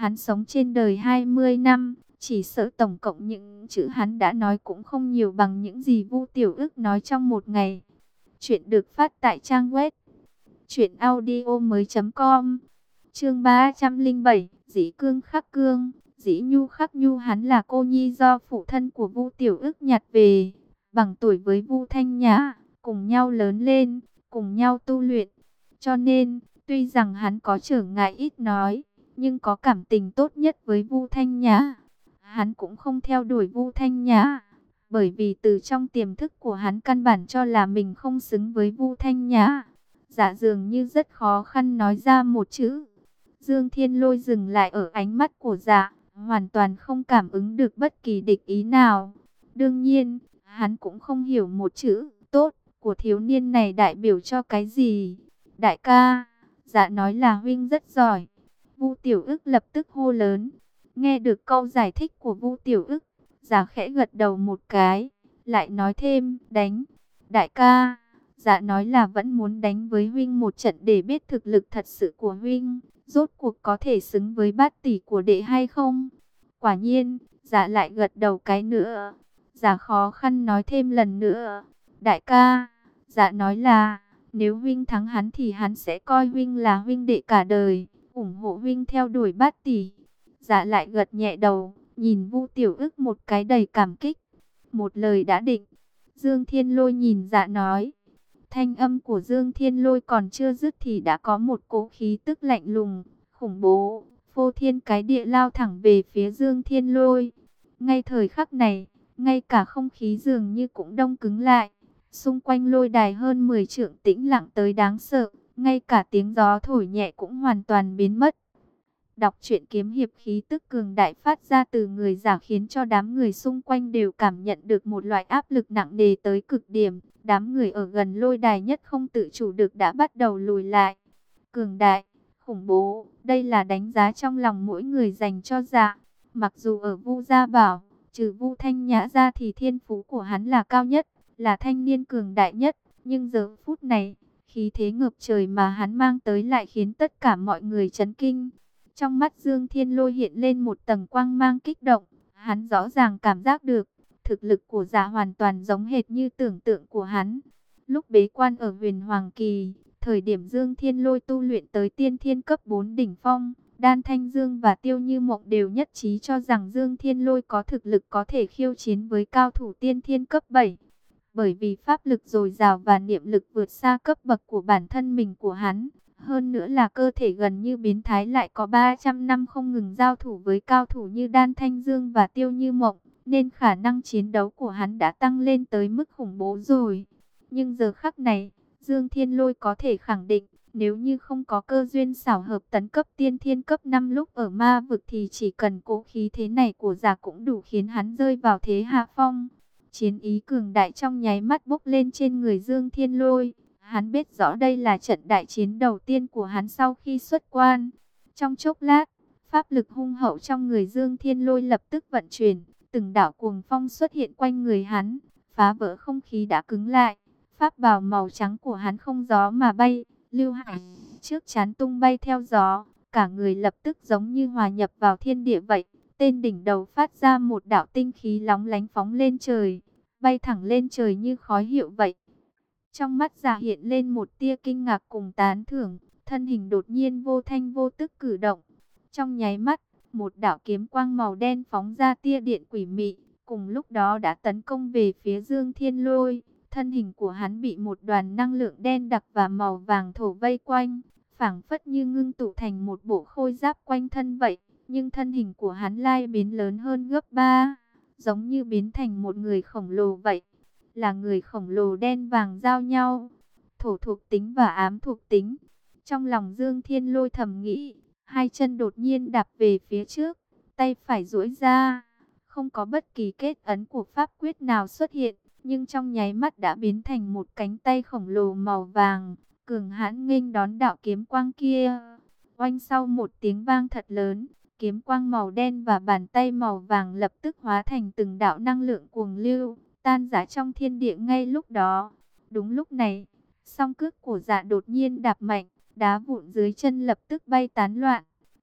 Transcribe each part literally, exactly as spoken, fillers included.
Hắn sống trên đời hai mươi năm, chỉ sợ tổng cộng những chữ hắn đã nói cũng không nhiều bằng những gì Vu Tiểu Ức nói trong một ngày. Chuyện được phát tại trang web truyện audio mới chấm com. Chương ba trăm lẻ bảy, Dĩ Cương khắc cương, Dĩ Nhu khắc nhu. Hắn là cô nhi do phụ thân của Vu Tiểu Ức nhặt về, bằng tuổi với Vu Thanh Nhã, cùng nhau lớn lên, cùng nhau tu luyện. Cho nên, tuy rằng hắn có trở ngại ít nói, nhưng có cảm tình tốt nhất với Vu Thanh Nhã. Hắn cũng không theo đuổi Vu Thanh Nhã, bởi vì từ trong tiềm thức của hắn căn bản cho là mình không xứng với Vu Thanh Nhã. Dạ dường như rất khó khăn nói ra một chữ. Dương Thiên Lôi dừng lại ở ánh mắt của dạ, hoàn toàn không cảm ứng được bất kỳ địch ý nào. Đương nhiên, hắn cũng không hiểu một chữ tốt của thiếu niên này đại biểu cho cái gì. Đại ca, dạ nói là huynh rất giỏi. Vu Tiểu Ức lập tức hô lớn. Nghe được câu giải thích của Vu Tiểu Ức, dạ khẽ gật đầu một cái, lại nói thêm, đánh. Đại ca, dạ nói là vẫn muốn đánh với huynh một trận để biết thực lực thật sự của huynh, rốt cuộc có thể xứng với bát tỷ của đệ hay không. Quả nhiên, dạ lại gật đầu cái nữa. Dạ khó khăn nói thêm lần nữa. Đại ca, dạ nói là, nếu huynh thắng hắn thì hắn sẽ coi huynh là huynh đệ cả đời, ủng hộ huynh theo đuổi bát tỷ. Dạ lại gật nhẹ đầu, nhìn Vu Tiểu Ức một cái đầy cảm kích. Một lời đã định. Dương Thiên Lôi nhìn dạ nói. Thanh âm của Dương Thiên Lôi còn chưa dứt thì đã có một cỗ khí tức lạnh lùng, khủng bố, phô thiên cái địa lao thẳng về phía Dương Thiên Lôi. Ngay thời khắc này, ngay cả không khí dường như cũng đông cứng lại. Xung quanh lôi đài hơn mười trượng tĩnh lặng tới đáng sợ, ngay cả tiếng gió thổi nhẹ cũng hoàn toàn biến mất. Đọc truyện kiếm hiệp, khí tức cường đại phát ra từ người giả khiến cho đám người xung quanh đều cảm nhận được một loại áp lực nặng nề tới cực điểm. Đám người ở gần lôi đài nhất không tự chủ được đã bắt đầu lùi lại. Cường đại, khủng bố, đây là đánh giá trong lòng mỗi người dành cho dạ. Mặc dù ở Vu Gia Bảo, trừ Vu Thanh Nhã ra thì thiên phú của hắn là cao nhất, là thanh niên cường đại nhất. Nhưng giờ phút này, khí thế ngập trời mà hắn mang tới lại khiến tất cả mọi người chấn kinh. Trong mắt Dương Thiên Lôi hiện lên một tầng quang mang kích động. Hắn rõ ràng cảm giác được, thực lực của giả hoàn toàn giống hệt như tưởng tượng của hắn. Lúc bế quan ở Huyền Hoàng Kỳ, thời điểm Dương Thiên Lôi tu luyện tới tiên thiên cấp bốn đỉnh phong, Đan Thanh Dương và Tiêu Như Mộng đều nhất trí cho rằng Dương Thiên Lôi có thực lực có thể khiêu chiến với cao thủ tiên thiên cấp bảy. Bởi vì pháp lực dồi dào và niệm lực vượt xa cấp bậc của bản thân mình của hắn. Hơn nữa là cơ thể gần như biến thái lại có ba trăm năm không ngừng giao thủ với cao thủ như Đan Thanh Dương và Tiêu Như Mộng, nên khả năng chiến đấu của hắn đã tăng lên tới mức khủng bố rồi. Nhưng giờ khắc này, Dương Thiên Lôi có thể khẳng định, nếu như không có cơ duyên xảo hợp tấn cấp tiên thiên cấp năm lúc ở ma vực thì chỉ cần cố khí thế này của giả cũng đủ khiến hắn rơi vào thế hạ phong. Chiến ý cường đại trong nháy mắt bốc lên trên người Dương Thiên Lôi. Hắn biết rõ đây là trận đại chiến đầu tiên của hắn sau khi xuất quan. Trong chốc lát, pháp lực hung hậu trong người Dương Thiên Lôi lập tức vận chuyển. Từng đạo cuồng phong xuất hiện quanh người hắn, phá vỡ không khí đã cứng lại. Pháp bào màu trắng của hắn không gió mà bay, lưu hải trước chán tung bay theo gió. Cả người lập tức giống như hòa nhập vào thiên địa vậy. Tên đỉnh đầu phát ra một đạo tinh khí lóng lánh phóng lên trời, bay thẳng lên trời như khói hiệu vậy. Trong mắt giả hiện lên một tia kinh ngạc cùng tán thưởng, thân hình đột nhiên vô thanh vô tức cử động. Trong nháy mắt, một đạo kiếm quang màu đen phóng ra tia điện quỷ mị, cùng lúc đó đã tấn công về phía Dương Thiên Lôi. Thân hình của hắn bị một đoàn năng lượng đen đặc và màu vàng thổ vây quanh, phảng phất như ngưng tụ thành một bộ khôi giáp quanh thân vậy. Nhưng thân hình của hắn lai biến lớn hơn gấp ba, giống như biến thành một người khổng lồ vậy. Là người khổng lồ đen vàng giao nhau, thổ thuộc tính và ám thuộc tính. Trong lòng Dương Thiên Lôi thầm nghĩ, hai chân đột nhiên đạp về phía trước, tay phải duỗi ra, không có bất kỳ kết ấn của pháp quyết nào xuất hiện, nhưng trong nháy mắt đã biến thành một cánh tay khổng lồ màu vàng, cường hãn nghênh đón đạo kiếm quang kia. Oanh, sau một tiếng vang thật lớn, kiếm quang màu đen và bàn tay màu vàng lập tức hóa thành từng đạo năng lượng cuồng lưu, tan rã trong thiên địa ngay lúc đó. Đúng lúc này, song cước của Dạ đột nhiên đạp mạnh, đá vụn dưới chân lập tức bay tán loạn.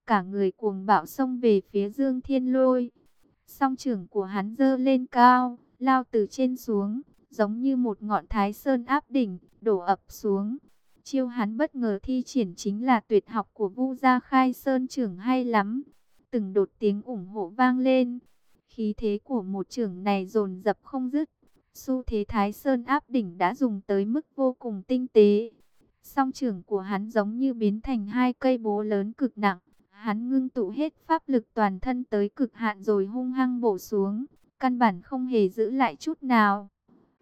cả người cuồng bạo xông về phía Dương Thiên Lôi. Song trưởng của hắn giơ lên cao, lao từ trên xuống, giống như một ngọn thái sơn áp đỉnh, đổ ập xuống. Chiêu hắn bất ngờ thi triển chính là tuyệt học của Vu Gia Khai Sơn trưởng hay lắm. Từng đột tiếng ủng hộ vang lên. Khí thế của một trưởng này dồn dập không dứt. Xu thế thái sơn áp đỉnh đã dùng tới mức vô cùng tinh tế. Song trưởng của hắn giống như biến thành hai cây búa lớn cực nặng. Hắn ngưng tụ hết pháp lực toàn thân tới cực hạn rồi hung hăng bổ xuống. Căn bản không hề giữ lại chút nào.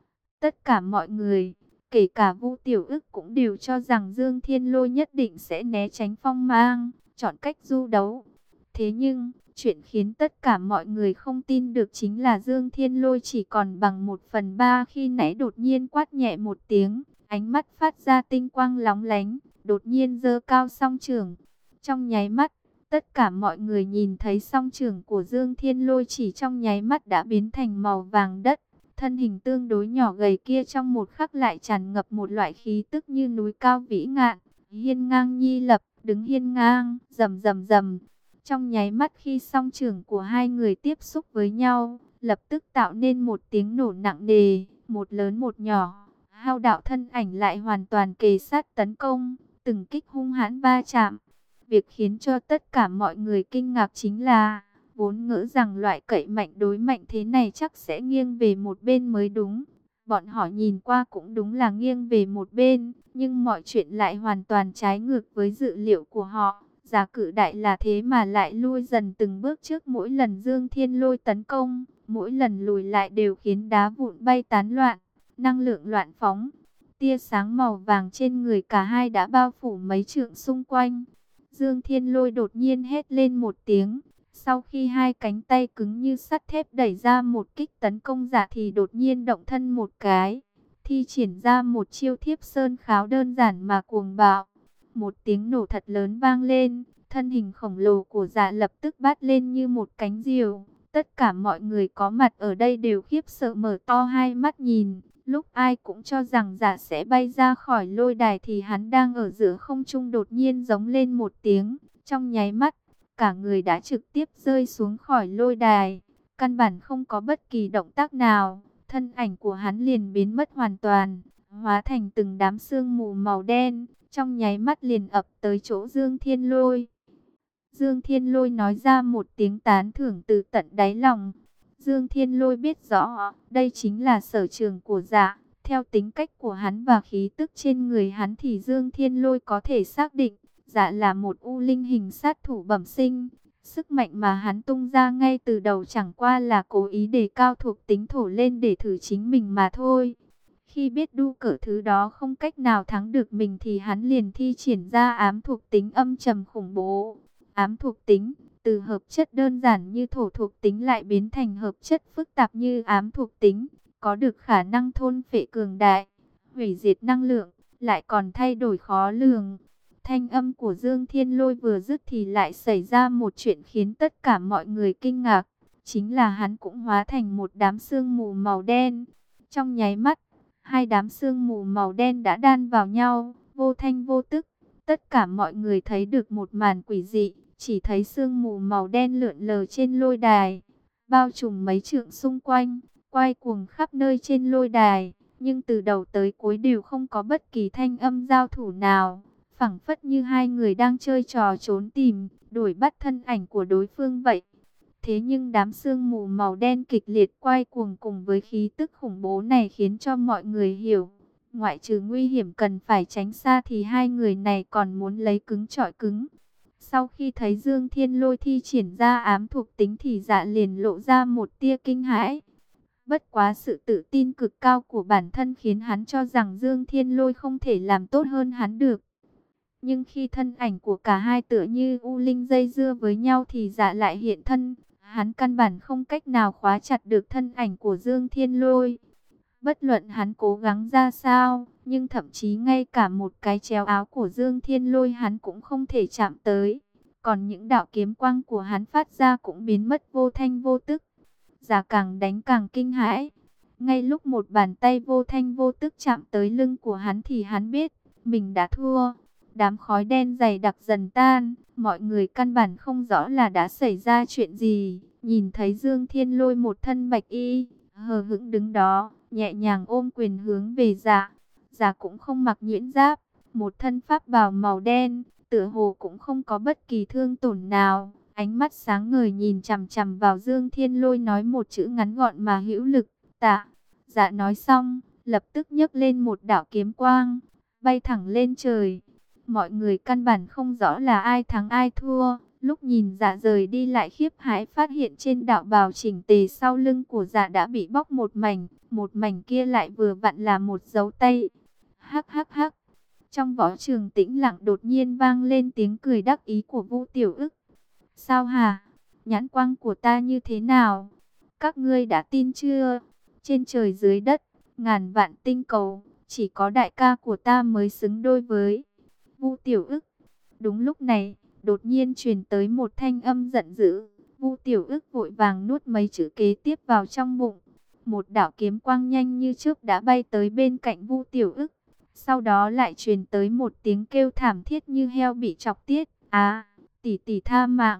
Tất cả mọi người, kể cả Vu Tiểu Ức cũng đều cho rằng Dương Thiên Lôi nhất định sẽ né tránh phong mang, chọn cách du đấu. Thế nhưng, chuyện khiến tất cả mọi người không tin được chính là Dương Thiên Lôi chỉ còn bằng một phần ba khi nãy đột nhiên quát nhẹ một tiếng, ánh mắt phát ra tinh quang lóng lánh, đột nhiên giơ cao song trưởng. Trong nháy mắt, tất cả mọi người nhìn thấy song trưởng của Dương Thiên Lôi chỉ trong nháy mắt đã biến thành màu vàng đất. Thân hình tương đối nhỏ gầy kia trong một khắc lại tràn ngập một loại khí tức như núi cao vĩ ngạn, hiên ngang nhi lập, đứng hiên ngang, rầm rầm rầm. Trong nháy mắt khi song trưởng của hai người tiếp xúc với nhau, lập tức tạo nên một tiếng nổ nặng nề, một lớn một nhỏ. Hao đạo thân ảnh lại hoàn toàn kề sát tấn công, từng kích hung hãn va chạm. Việc khiến cho tất cả mọi người kinh ngạc chính là, vốn ngỡ rằng loại cậy mạnh đối mạnh thế này chắc sẽ nghiêng về một bên mới đúng. Bọn họ nhìn qua cũng đúng là nghiêng về một bên, nhưng mọi chuyện lại hoàn toàn trái ngược với dự liệu của họ. Giả cử đại là thế mà lại lui dần từng bước trước mỗi lần Dương Thiên Lôi tấn công, mỗi lần lùi lại đều khiến đá vụn bay tán loạn, năng lượng loạn phóng. Tia sáng màu vàng trên người cả hai đã bao phủ mấy trượng xung quanh. Dương Thiên Lôi đột nhiên hét lên một tiếng. Sau khi hai cánh tay cứng như sắt thép đẩy ra một kích tấn công giả thì đột nhiên động thân một cái. Thi triển ra một chiêu thiếp sơn kháo đơn giản mà cuồng bạo. Một tiếng nổ thật lớn vang lên. Thân hình khổng lồ của giả lập tức bát lên như một cánh diều. Tất cả mọi người có mặt ở đây đều khiếp sợ mở to hai mắt nhìn. Lúc ai cũng cho rằng giả sẽ bay ra khỏi lôi đài thì hắn đang ở giữa không trung đột nhiên giống lên một tiếng. Trong nháy mắt, cả người đã trực tiếp rơi xuống khỏi lôi đài. Căn bản không có bất kỳ động tác nào. Thân ảnh của hắn liền biến mất hoàn toàn. Hóa thành từng đám sương mù màu đen. Trong nháy mắt liền ập tới chỗ Dương Thiên Lôi. Dương Thiên Lôi nói ra một tiếng tán thưởng từ tận đáy lòng. Dương Thiên Lôi biết rõ, đây chính là sở trường của giả. Theo tính cách của hắn và khí tức trên người hắn thì Dương Thiên Lôi có thể xác định, giả là một u linh hình sát thủ bẩm sinh. Sức mạnh mà hắn tung ra ngay từ đầu chẳng qua là cố ý đề cao thuộc tính thổ lên để thử chính mình mà thôi. Khi biết đu cỡ thứ đó không cách nào thắng được mình thì hắn liền thi triển ra ám thuộc tính âm trầm khủng bố. Ám thuộc tính, từ hợp chất đơn giản như thổ thuộc tính lại biến thành hợp chất phức tạp như ám thuộc tính, có được khả năng thôn phệ cường đại, hủy diệt năng lượng, lại còn thay đổi khó lường. Thanh âm của Dương Thiên Lôi vừa dứt thì lại xảy ra một chuyện khiến tất cả mọi người kinh ngạc, chính là hắn cũng hóa thành một đám sương mù màu đen. Trong nháy mắt, hai đám sương mù màu đen đã đan vào nhau, vô thanh vô tức. Tất cả mọi người thấy được một màn quỷ dị, chỉ thấy sương mù màu đen lượn lờ trên lôi đài, bao trùm mấy trượng xung quanh, quay cuồng khắp nơi trên lôi đài, nhưng từ đầu tới cuối đều không có bất kỳ thanh âm giao thủ nào, phảng phất như hai người đang chơi trò trốn tìm, đuổi bắt thân ảnh của đối phương vậy. Thế nhưng đám sương mù màu đen kịch liệt quay cuồng cùng với khí tức khủng bố này khiến cho mọi người hiểu, ngoại trừ nguy hiểm cần phải tránh xa thì hai người này còn muốn lấy cứng trọi cứng. Sau khi thấy Dương Thiên Lôi thi triển ra ám thuộc tính thì dạ liền lộ ra một tia kinh hãi. Bất quá sự tự tin cực cao của bản thân khiến hắn cho rằng Dương Thiên Lôi không thể làm tốt hơn hắn được. Nhưng khi thân ảnh của cả hai tựa như u linh dây dưa với nhau thì dạ lại hiện thân. Hắn căn bản không cách nào khóa chặt được thân ảnh của Dương Thiên Lôi. Bất luận hắn cố gắng ra sao, nhưng thậm chí ngay cả một cái chéo áo của Dương Thiên Lôi hắn cũng không thể chạm tới. Còn những đạo kiếm quang của hắn phát ra cũng biến mất vô thanh vô tức. Giả càng đánh càng kinh hãi. Ngay lúc một bàn tay vô thanh vô tức chạm tới lưng của hắn thì hắn biết mình đã thua. Đám khói đen dày đặc dần tan, mọi người căn bản không rõ là đã xảy ra chuyện gì. Nhìn thấy Dương Thiên Lôi một thân bạch y, hờ hững đứng đó, nhẹ nhàng ôm quyền hướng về Dạ. Dạ cũng không mặc nhuyễn giáp, một thân pháp bào màu đen, tựa hồ cũng không có bất kỳ thương tổn nào. Ánh mắt sáng ngời nhìn chằm chằm vào Dương Thiên Lôi, nói một chữ ngắn gọn mà hữu lực, tạ. Dạ nói xong, lập tức nhấc lên một đạo kiếm quang, bay thẳng lên trời. Mọi người căn bản không rõ là ai thắng ai thua. Lúc nhìn Dạ rời đi lại khiếp hãi phát hiện trên đạo bào chỉnh tề sau lưng của Dạ đã bị bóc một mảnh. Một mảnh kia lại vừa vặn là một dấu tay. Hắc hắc hắc. Trong võ trường tĩnh lặng đột nhiên vang lên tiếng cười đắc ý của Vu Tiểu Ức. Sao hả? Nhãn quang của ta như thế nào? Các ngươi đã tin chưa? Trên trời dưới đất, ngàn vạn tinh cầu, chỉ có đại ca của ta mới xứng đôi với Vu Tiểu Ức. Đúng lúc này, đột nhiên truyền tới một thanh âm giận dữ. Vu Tiểu Ức vội vàng nuốt mấy chữ kế tiếp vào trong bụng. Một đạo kiếm quang nhanh như chớp đã bay tới bên cạnh Vu Tiểu Ức. Sau đó lại truyền tới một tiếng kêu thảm thiết như heo bị chọc tiết. À, tỷ tỷ tha mạng.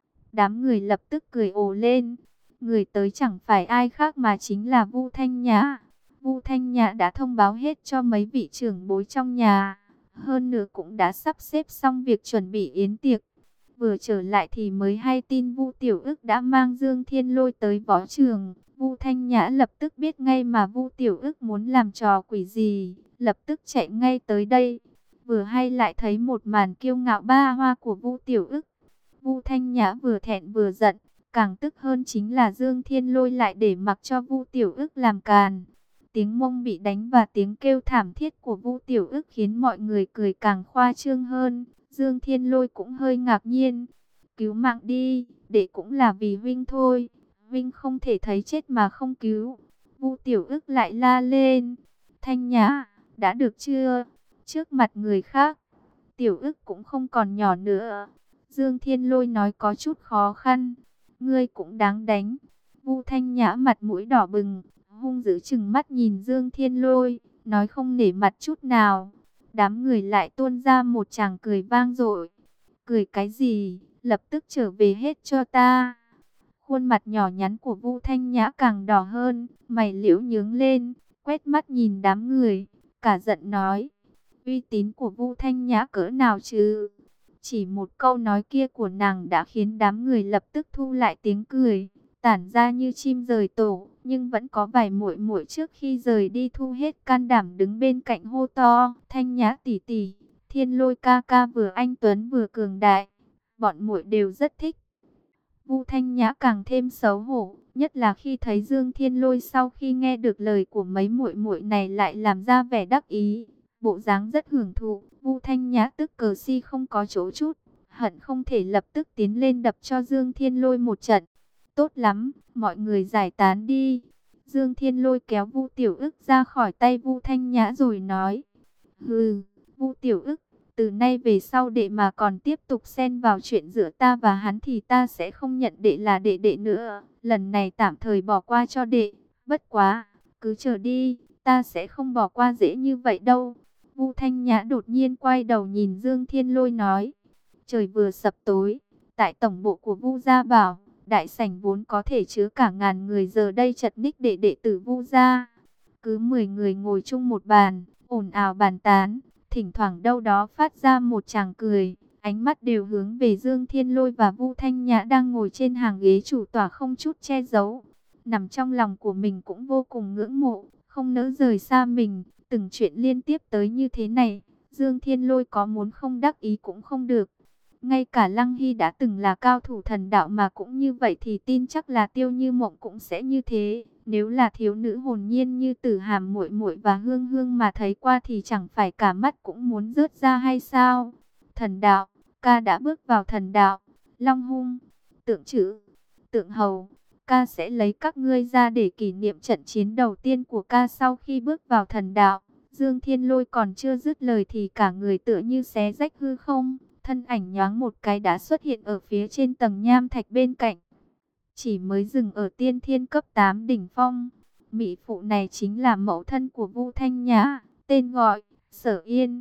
Đám người lập tức cười ồ lên. Người tới chẳng phải ai khác mà chính là Vu Thanh Nhã. Vu Thanh Nhã đã thông báo hết cho mấy vị trưởng bối trong nhà. Hơn nữa cũng đã sắp xếp xong việc chuẩn bị yến tiệc. Vừa trở lại thì mới hay tin Vu Tiểu Ức đã mang Dương Thiên Lôi tới võ trường. Vu Thanh Nhã lập tức biết ngay mà Vu Tiểu Ức muốn làm trò quỷ gì, lập tức chạy ngay tới đây. Vừa hay lại thấy một màn kiêu ngạo ba hoa của Vu Tiểu Ức. Vu Thanh Nhã vừa thẹn vừa giận, càng tức hơn chính là Dương Thiên Lôi lại để mặc cho Vu Tiểu Ức làm càn. Tiếng mông bị đánh và tiếng kêu thảm thiết của Vu Tiểu Ức khiến mọi người cười càng khoa trương hơn. Dương Thiên Lôi cũng hơi ngạc nhiên. Cứu mạng đi, để cũng là vì Vinh thôi. Vinh không thể thấy chết mà không cứu. Vu Tiểu Ức lại la lên. Thanh Nhã, đã được chưa? Trước mặt người khác, Tiểu Ức cũng không còn nhỏ nữa. Dương Thiên Lôi nói có chút khó khăn. Ngươi cũng đáng đánh. Vu Thanh Nhã mặt mũi đỏ bừng, hung dữ chừng mắt nhìn Dương Thiên Lôi, nói không nể mặt chút nào. Đám người lại tuôn ra một tràng cười vang dội. Cười cái gì? Lập tức trở về hết cho ta. Khuôn mặt nhỏ nhắn của Vu Thanh Nhã càng đỏ hơn, mày liễu nhướng lên, quét mắt nhìn đám người, cả giận nói: uy tín của Vu Thanh Nhã cỡ nào chứ? Chỉ một câu nói kia của nàng đã khiến đám người lập tức thu lại tiếng cười, tản ra như chim rời tổ. Nhưng vẫn có vài muội muội trước khi rời đi thu hết can đảm đứng bên cạnh hô to: Thanh Nhã tỷ tỷ, Thiên Lôi ca ca vừa anh tuấn vừa cường đại, bọn muội đều rất thích. Vu Thanh Nhã càng thêm xấu hổ, nhất là khi thấy Dương Thiên Lôi sau khi nghe được lời của mấy muội muội này lại làm ra vẻ đắc ý, bộ dáng rất hưởng thụ. Vu Thanh Nhã tức cờ si không có chỗ chút, hận không thể lập tức tiến lên đập cho Dương Thiên Lôi một trận. Tốt lắm, mọi người giải tán đi. Dương Thiên Lôi kéo Vu Tiểu Ức ra khỏi tay Vu Thanh Nhã rồi nói: hừ, Vu Tiểu Ức, từ nay về sau đệ mà còn tiếp tục xen vào chuyện giữa ta và hắn thì ta sẽ không nhận đệ là đệ đệ nữa. Lần này tạm thời bỏ qua cho đệ. Bất quá, cứ chờ đi, ta sẽ không bỏ qua dễ như vậy đâu. Vu Thanh Nhã đột nhiên quay đầu nhìn Dương Thiên Lôi nói: trời vừa sập tối, tại tổng bộ của Vu Gia Bảo, đại sảnh vốn có thể chứa cả ngàn người giờ đây chật ních để đệ tử Vu Gia. Cứ mười người ngồi chung một bàn, ồn ào bàn tán. Thỉnh thoảng đâu đó phát ra một tràng cười, ánh mắt đều hướng về Dương Thiên Lôi và Vu Thanh Nhã đang ngồi trên hàng ghế chủ tọa không chút che giấu. Nằm trong lòng của mình cũng vô cùng ngưỡng mộ, không nỡ rời xa mình. Từng chuyện liên tiếp tới như thế này, Dương Thiên Lôi có muốn không đắc ý cũng không được. Ngay cả Lăng Hy đã từng là cao thủ thần đạo mà cũng như vậy thì tin chắc là Tiêu Như Mộng cũng sẽ như thế. Nếu là thiếu nữ hồn nhiên như Tử Hàm muội muội và Hương Hương mà thấy qua thì chẳng phải cả mắt cũng muốn rớt ra hay sao? Thần đạo, ca đã bước vào thần đạo. Long Hung, Tượng Trữ, Tượng Hầu, ca sẽ lấy các ngươi ra để kỷ niệm trận chiến đầu tiên của ca sau khi bước vào thần đạo. Dương Thiên Lôi còn chưa dứt lời thì cả người tựa như xé rách hư không, thân ảnh nhoáng một cái đã xuất hiện ở phía trên tầng nham thạch bên cạnh. Chỉ mới dừng ở tiên thiên cấp tám đỉnh phong. Mỹ phụ này chính là mẫu thân của Vu Thanh Nhã, tên gọi Sở Yên.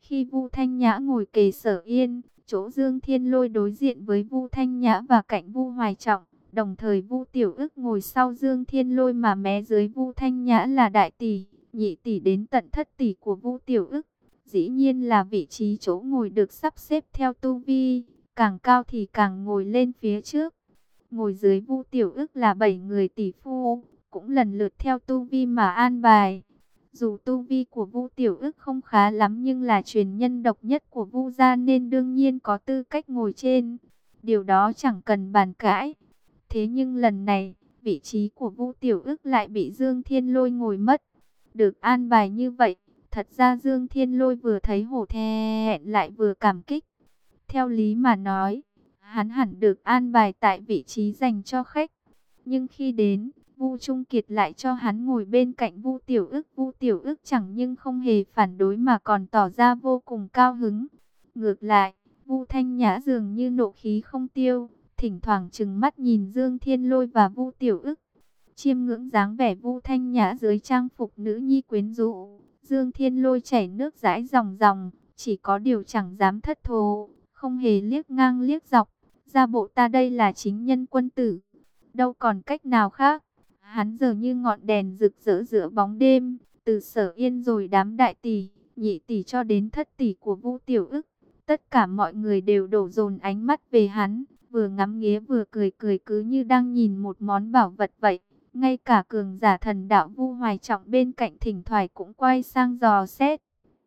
Khi Vu Thanh Nhã ngồi kề Sở Yên, chỗ Dương Thiên Lôi đối diện với Vu Thanh Nhã và cạnh Vu Hoài Trọng, đồng thời Vu Tiểu Ức ngồi sau Dương Thiên Lôi mà mé dưới Vu Thanh Nhã là đại tỷ, nhị tỷ đến tận thất tỷ của Vu Tiểu Ức. Dĩ nhiên là vị trí chỗ ngồi được sắp xếp theo tu vi, càng cao thì càng ngồi lên phía trước. Ngồi dưới Vu Tiểu Ức là bảy người tỷ phu, cũng lần lượt theo tu vi mà an bài. Dù tu vi của Vu Tiểu Ức không khá lắm nhưng là truyền nhân độc nhất của Vu gia nên đương nhiên có tư cách ngồi trên. Điều đó chẳng cần bàn cãi. Thế nhưng lần này, vị trí của Vu Tiểu Ức lại bị Dương Thiên Lôi ngồi mất. Được an bài như vậy, thật ra Dương Thiên Lôi vừa thấy hổ thẹn lại vừa cảm kích. Theo lý mà nói, hắn hẳn được an bài tại vị trí dành cho khách. Nhưng khi đến, Vu Trung Kiệt lại cho hắn ngồi bên cạnh Vu Tiểu Ức. Vu Tiểu Ức chẳng nhưng không hề phản đối mà còn tỏ ra vô cùng cao hứng. Ngược lại, Vu Thanh Nhã dường như nộ khí không tiêu, thỉnh thoảng trừng mắt nhìn Dương Thiên Lôi và Vu Tiểu Ức. Chiêm ngưỡng dáng vẻ Vu Thanh Nhã dưới trang phục nữ nhi quyến rũ, Dương Thiên Lôi chảy nước dãi ròng ròng, chỉ có điều chẳng dám thất thố, không hề liếc ngang liếc dọc. Ra bộ ta đây là chính nhân quân tử, đâu còn cách nào khác. Hắn giờ như ngọn đèn rực rỡ giữa bóng đêm, từ Sở Yên rồi đám đại tỷ, nhị tỷ cho đến thất tỷ của Vu Tiểu Ức. Tất cả mọi người đều đổ dồn ánh mắt về hắn, vừa ngắm nghía vừa cười cười cứ như đang nhìn một món bảo vật vậy. Ngay cả cường giả thần đạo Vu Hoài Trọng bên cạnh thỉnh thoảng cũng quay sang dò xét.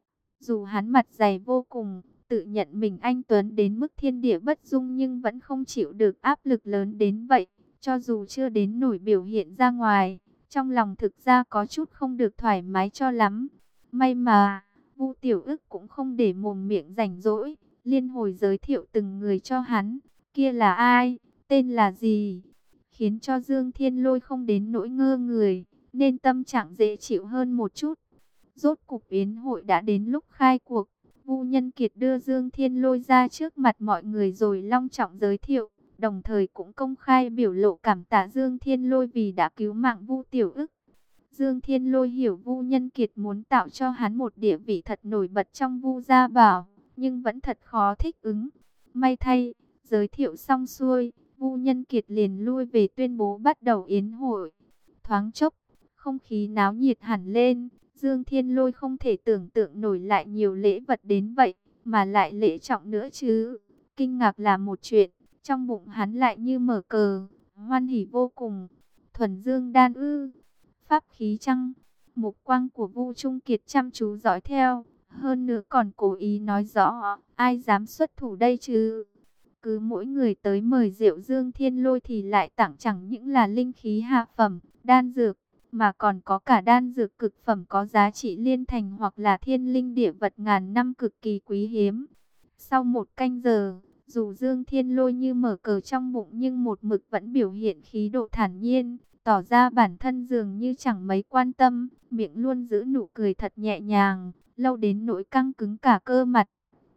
Dù hắn mặt dày vô cùng, tự nhận mình anh tuấn đến mức thiên địa bất dung nhưng vẫn không chịu được áp lực lớn đến vậy. Cho dù chưa đến nổi biểu hiện ra ngoài, trong lòng thực ra có chút không được thoải mái cho lắm. May mà, Vu Tiểu Ức cũng không để mồm miệng rảnh rỗi, liên hồi giới thiệu từng người cho hắn. Kia là ai, tên là gì, khiến cho Dương Thiên Lôi không đến nỗi ngơ người, nên tâm trạng dễ chịu hơn một chút. Rốt cục yến hội đã đến lúc khai cuộc. Vu Nhân Kiệt đưa Dương Thiên Lôi ra trước mặt mọi người rồi long trọng giới thiệu, đồng thời cũng công khai biểu lộ cảm tạ Dương Thiên Lôi vì đã cứu mạng Vu Tiểu Ức. Dương Thiên Lôi hiểu Vu Nhân Kiệt muốn tạo cho hắn một địa vị thật nổi bật trong Vu gia bảo, nhưng vẫn thật khó thích ứng. May thay, giới thiệu xong xuôi, Vu Nhân Kiệt liền lui về tuyên bố bắt đầu yến hội. Thoáng chốc, không khí náo nhiệt hẳn lên. Dương Thiên Lôi không thể tưởng tượng nổi lại nhiều lễ vật đến vậy, mà lại lễ trọng nữa chứ. Kinh ngạc là một chuyện, trong bụng hắn lại như mở cờ, hoan hỉ vô cùng. Thuần Dương đan ư, pháp khí chăng? Mục quang của Vu Trung Kiệt chăm chú dõi theo, hơn nữa còn cố ý nói rõ, ai dám xuất thủ đây chứ? Cứ mỗi người tới mời rượu Dương Thiên Lôi thì lại tặng chẳng những là linh khí hạ phẩm, đan dược, mà còn có cả đan dược cực phẩm có giá trị liên thành hoặc là thiên linh địa vật ngàn năm cực kỳ quý hiếm. Sau một canh giờ, dù Dương Thiên Lôi như mở cờ trong bụng nhưng một mực vẫn biểu hiện khí độ thản nhiên, tỏ ra bản thân dường như chẳng mấy quan tâm, miệng luôn giữ nụ cười thật nhẹ nhàng, lâu đến nỗi căng cứng cả cơ mặt.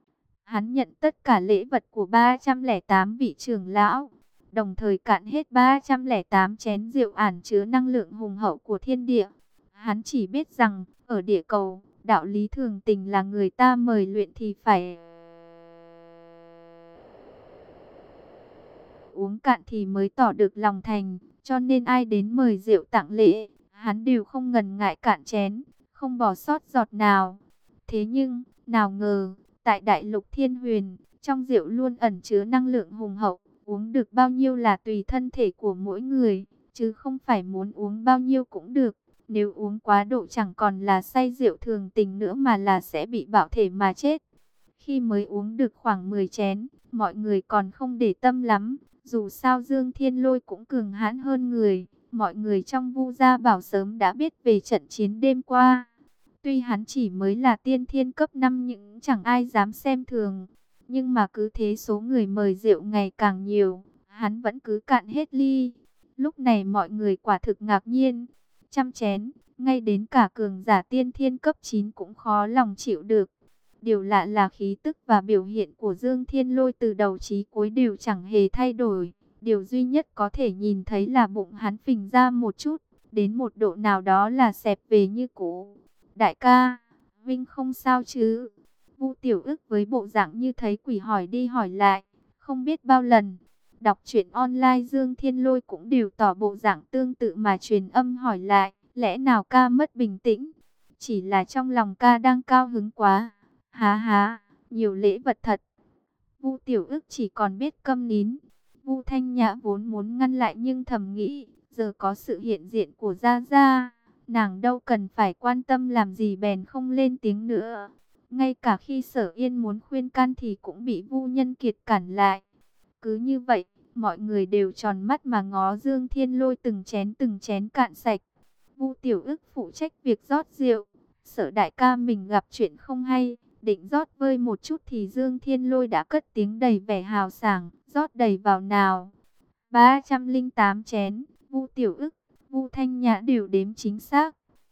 Hắn nhận tất cả lễ vật của ba trăm lẻ tám vị trưởng lão, đồng thời cạn hết ba trăm lẻ tám chén rượu ẩn chứa năng lượng hùng hậu của thiên địa. Hắn chỉ biết rằng, ở địa cầu, đạo lý thường tình là người ta mời luyện thì phải uống cạn thì mới tỏ được lòng thành, cho nên ai đến mời rượu tặng lễ, hắn đều không ngần ngại cạn chén, không bỏ sót giọt nào. Thế nhưng, nào ngờ, tại đại lục Thiên Huyền, trong rượu luôn ẩn chứa năng lượng hùng hậu, uống được bao nhiêu là tùy thân thể của mỗi người, chứ không phải muốn uống bao nhiêu cũng được. Nếu uống quá độ chẳng còn là say rượu thường tình nữa mà là sẽ bị bạo thể mà chết. Khi mới uống được khoảng mười chén, mọi người còn không để tâm lắm. Dù sao Dương Thiên Lôi cũng cường hãn hơn người, mọi người trong Vu gia bảo sớm đã biết về trận chiến đêm qua. Tuy hắn chỉ mới là tiên thiên cấp năm nhưng chẳng ai dám xem thường. Nhưng mà cứ thế số người mời rượu ngày càng nhiều, hắn vẫn cứ cạn hết ly. Lúc này mọi người quả thực ngạc nhiên. Trăm chén, ngay đến cả cường giả tiên thiên cấp chín cũng khó lòng chịu được. Điều lạ là khí tức và biểu hiện của Dương Thiên Lôi từ đầu chí cuối đều chẳng hề thay đổi. Điều duy nhất có thể nhìn thấy là bụng hắn phình ra một chút, đến một độ nào đó là xẹp về như cũ. Đại ca, Vinh không sao chứ? Vu Tiểu Ức với bộ dạng như thấy quỷ hỏi đi hỏi lại, không biết bao lần. Đọc truyện online Dương Thiên Lôi cũng đều tỏ bộ dạng tương tự mà truyền âm hỏi lại, lẽ nào ca mất bình tĩnh? Chỉ là trong lòng ca đang cao hứng quá. Há há, nhiều lễ vật thật. Vu Tiểu Ức chỉ còn biết câm nín. Vu Thanh Nhã vốn muốn ngăn lại nhưng thầm nghĩ, giờ có sự hiện diện của Gia Gia, nàng đâu cần phải quan tâm làm gì bèn không lên tiếng nữa. Ngay cả khi Sở Yên muốn khuyên can thì cũng bị Vu Nhân Kiệt cản lại. Cứ như vậy, mọi người đều tròn mắt mà ngó Dương Thiên Lôi từng chén từng chén cạn sạch. Vu Tiểu Ức phụ trách việc rót rượu, sợ đại ca mình gặp chuyện không hay, định rót vơi một chút thì Dương Thiên Lôi đã cất tiếng đầy vẻ hào sảng, rót đầy vào nào. ba trăm lẻ tám chén, Vu Tiểu Ức, Vu Thanh Nhã đều đếm chính xác.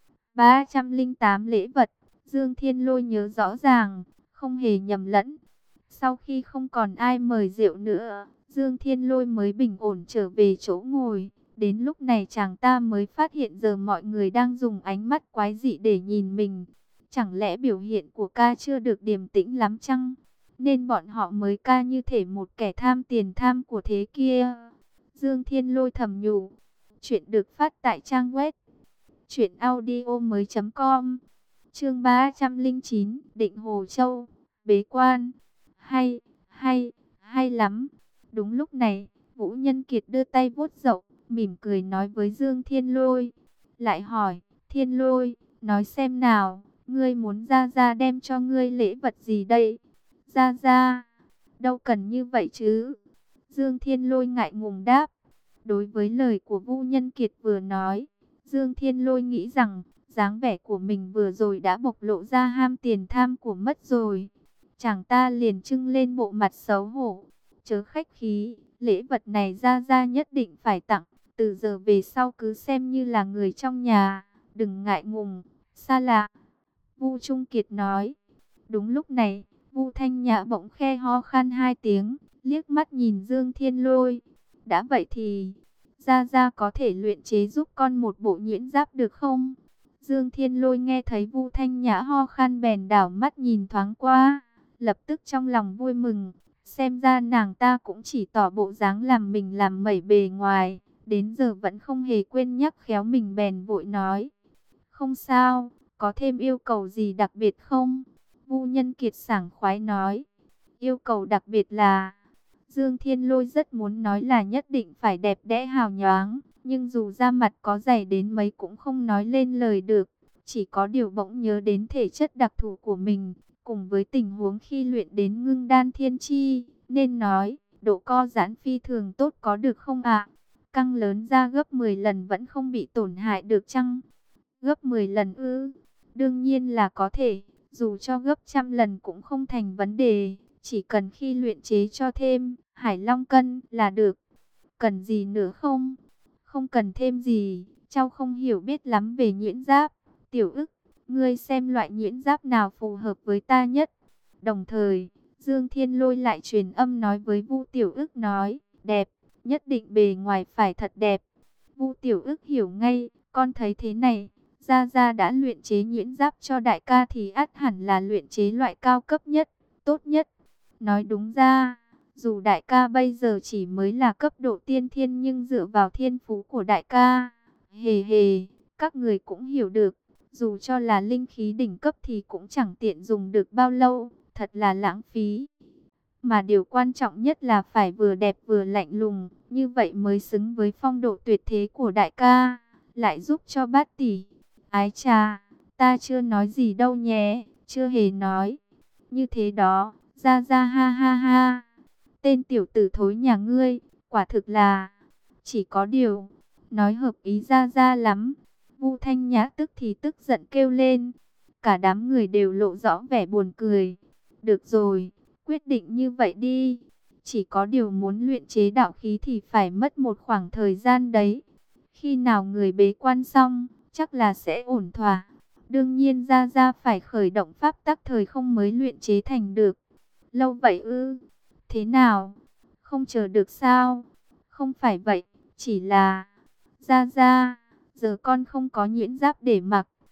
ba trăm lẻ tám lễ vật, Dương Thiên Lôi nhớ rõ ràng, không hề nhầm lẫn. Sau khi không còn ai mời rượu nữa, Dương Thiên Lôi mới bình ổn trở về chỗ ngồi. Đến lúc này chàng ta mới phát hiện giờ mọi người đang dùng ánh mắt quái dị để nhìn mình. Chẳng lẽ biểu hiện của ca chưa được điềm tĩnh lắm chăng? Nên bọn họ mới ca như thể một kẻ tham tiền tham của thế kia. Dương Thiên Lôi thầm nhủ. Chuyện được phát tại trang web truyện audio mới chấm com. Chương ba trăm lẻ chín, Định Hồ Châu, bế quan. Hay, hay, hay lắm. Đúng lúc này, Vũ Nhân Kiệt đưa tay vuốt rậu, mỉm cười nói với Dương Thiên Lôi. Lại hỏi, Thiên Lôi, nói xem nào, ngươi muốn Gia Gia đem cho ngươi lễ vật gì đây? Gia Gia, đâu cần như vậy chứ. Dương Thiên Lôi ngại ngùng đáp. Đối với lời của Vũ Nhân Kiệt vừa nói, Dương Thiên Lôi nghĩ rằng, dáng vẻ của mình vừa rồi đã bộc lộ ra ham tiền tham của mất rồi. Chàng ta liền trưng lên bộ mặt xấu hổ. Chớ khách khí, lễ vật này Gia Gia nhất định phải tặng. Từ giờ về sau cứ xem như là người trong nhà, đừng ngại ngùng, xa lạ. Vu Trung Kiệt nói. Đúng lúc này, Vu Thanh Nhã bỗng khe ho khan hai tiếng, liếc mắt nhìn Dương Thiên Lôi. Đã vậy thì, Gia Gia có thể luyện chế giúp con một bộ nhuyễn giáp được không? Dương Thiên Lôi nghe thấy Vu Thanh Nhã ho khan bèn đảo mắt nhìn thoáng qua, lập tức trong lòng vui mừng. Xem ra nàng ta cũng chỉ tỏ bộ dáng làm mình làm mẩy bề ngoài, đến giờ vẫn không hề quên nhắc khéo mình bèn vội nói. Không sao, có thêm yêu cầu gì đặc biệt không? Vu Nhân Kiệt sảng khoái nói. Yêu cầu đặc biệt là... Dương Thiên Lôi rất muốn nói là nhất định phải đẹp đẽ hào nhoáng, nhưng dù da mặt có dày đến mấy cũng không nói lên lời được. Chỉ có điều bỗng nhớ đến thể chất đặc thù của mình, cùng với tình huống khi luyện đến ngưng đan thiên chi, nên nói, độ co giãn phi thường tốt có được không ạ? Căng lớn ra gấp mười lần vẫn không bị tổn hại được chăng? Gấp mười lần ư? Đương nhiên là có thể, dù cho gấp trăm lần cũng không thành vấn đề, chỉ cần khi luyện chế cho thêm Hải Long cân là được. Cần gì nữa không? Không cần thêm gì, cháu không hiểu biết lắm về nhuyễn giáp. Tiểu Ức, ngươi xem loại nhuyễn giáp nào phù hợp với ta nhất. Đồng thời, Dương Thiên Lôi lại truyền âm nói với Vu Tiểu Ức nói, đẹp, nhất định bề ngoài phải thật đẹp. Vu Tiểu Ức hiểu ngay, con thấy thế này, Gia Gia đã luyện chế nhuyễn giáp cho đại ca thì ắt hẳn là luyện chế loại cao cấp nhất, tốt nhất. Nói đúng ra, dù đại ca bây giờ chỉ mới là cấp độ tiên thiên nhưng dựa vào thiên phú của đại ca, hề hề, các người cũng hiểu được, dù cho là linh khí đỉnh cấp thì cũng chẳng tiện dùng được bao lâu, thật là lãng phí. Mà điều quan trọng nhất là phải vừa đẹp vừa lạnh lùng, như vậy mới xứng với phong độ tuyệt thế của đại ca, lại giúp cho bát tỷ. Ái chà, ta chưa nói gì đâu nhé, chưa hề nói. Như thế đó, ra ra ha ha ha. Tên tiểu tử thối nhà ngươi, quả thực là... Chỉ có điều, nói hợp ý ra ra lắm. Vu Thanh Nhã tức thì tức giận kêu lên. Cả đám người đều lộ rõ vẻ buồn cười. Được rồi, quyết định như vậy đi. Chỉ có điều muốn luyện chế đạo khí thì phải mất một khoảng thời gian đấy. Khi nào người bế quan xong, chắc là sẽ ổn thỏa. Đương nhiên Gia Gia phải khởi động pháp tắc thời không mới luyện chế thành được. Lâu vậy ư? Thế nào? Không chờ được sao? Không phải vậy, chỉ là... Gia Gia, giờ con không có nhuyễn giáp để mặc.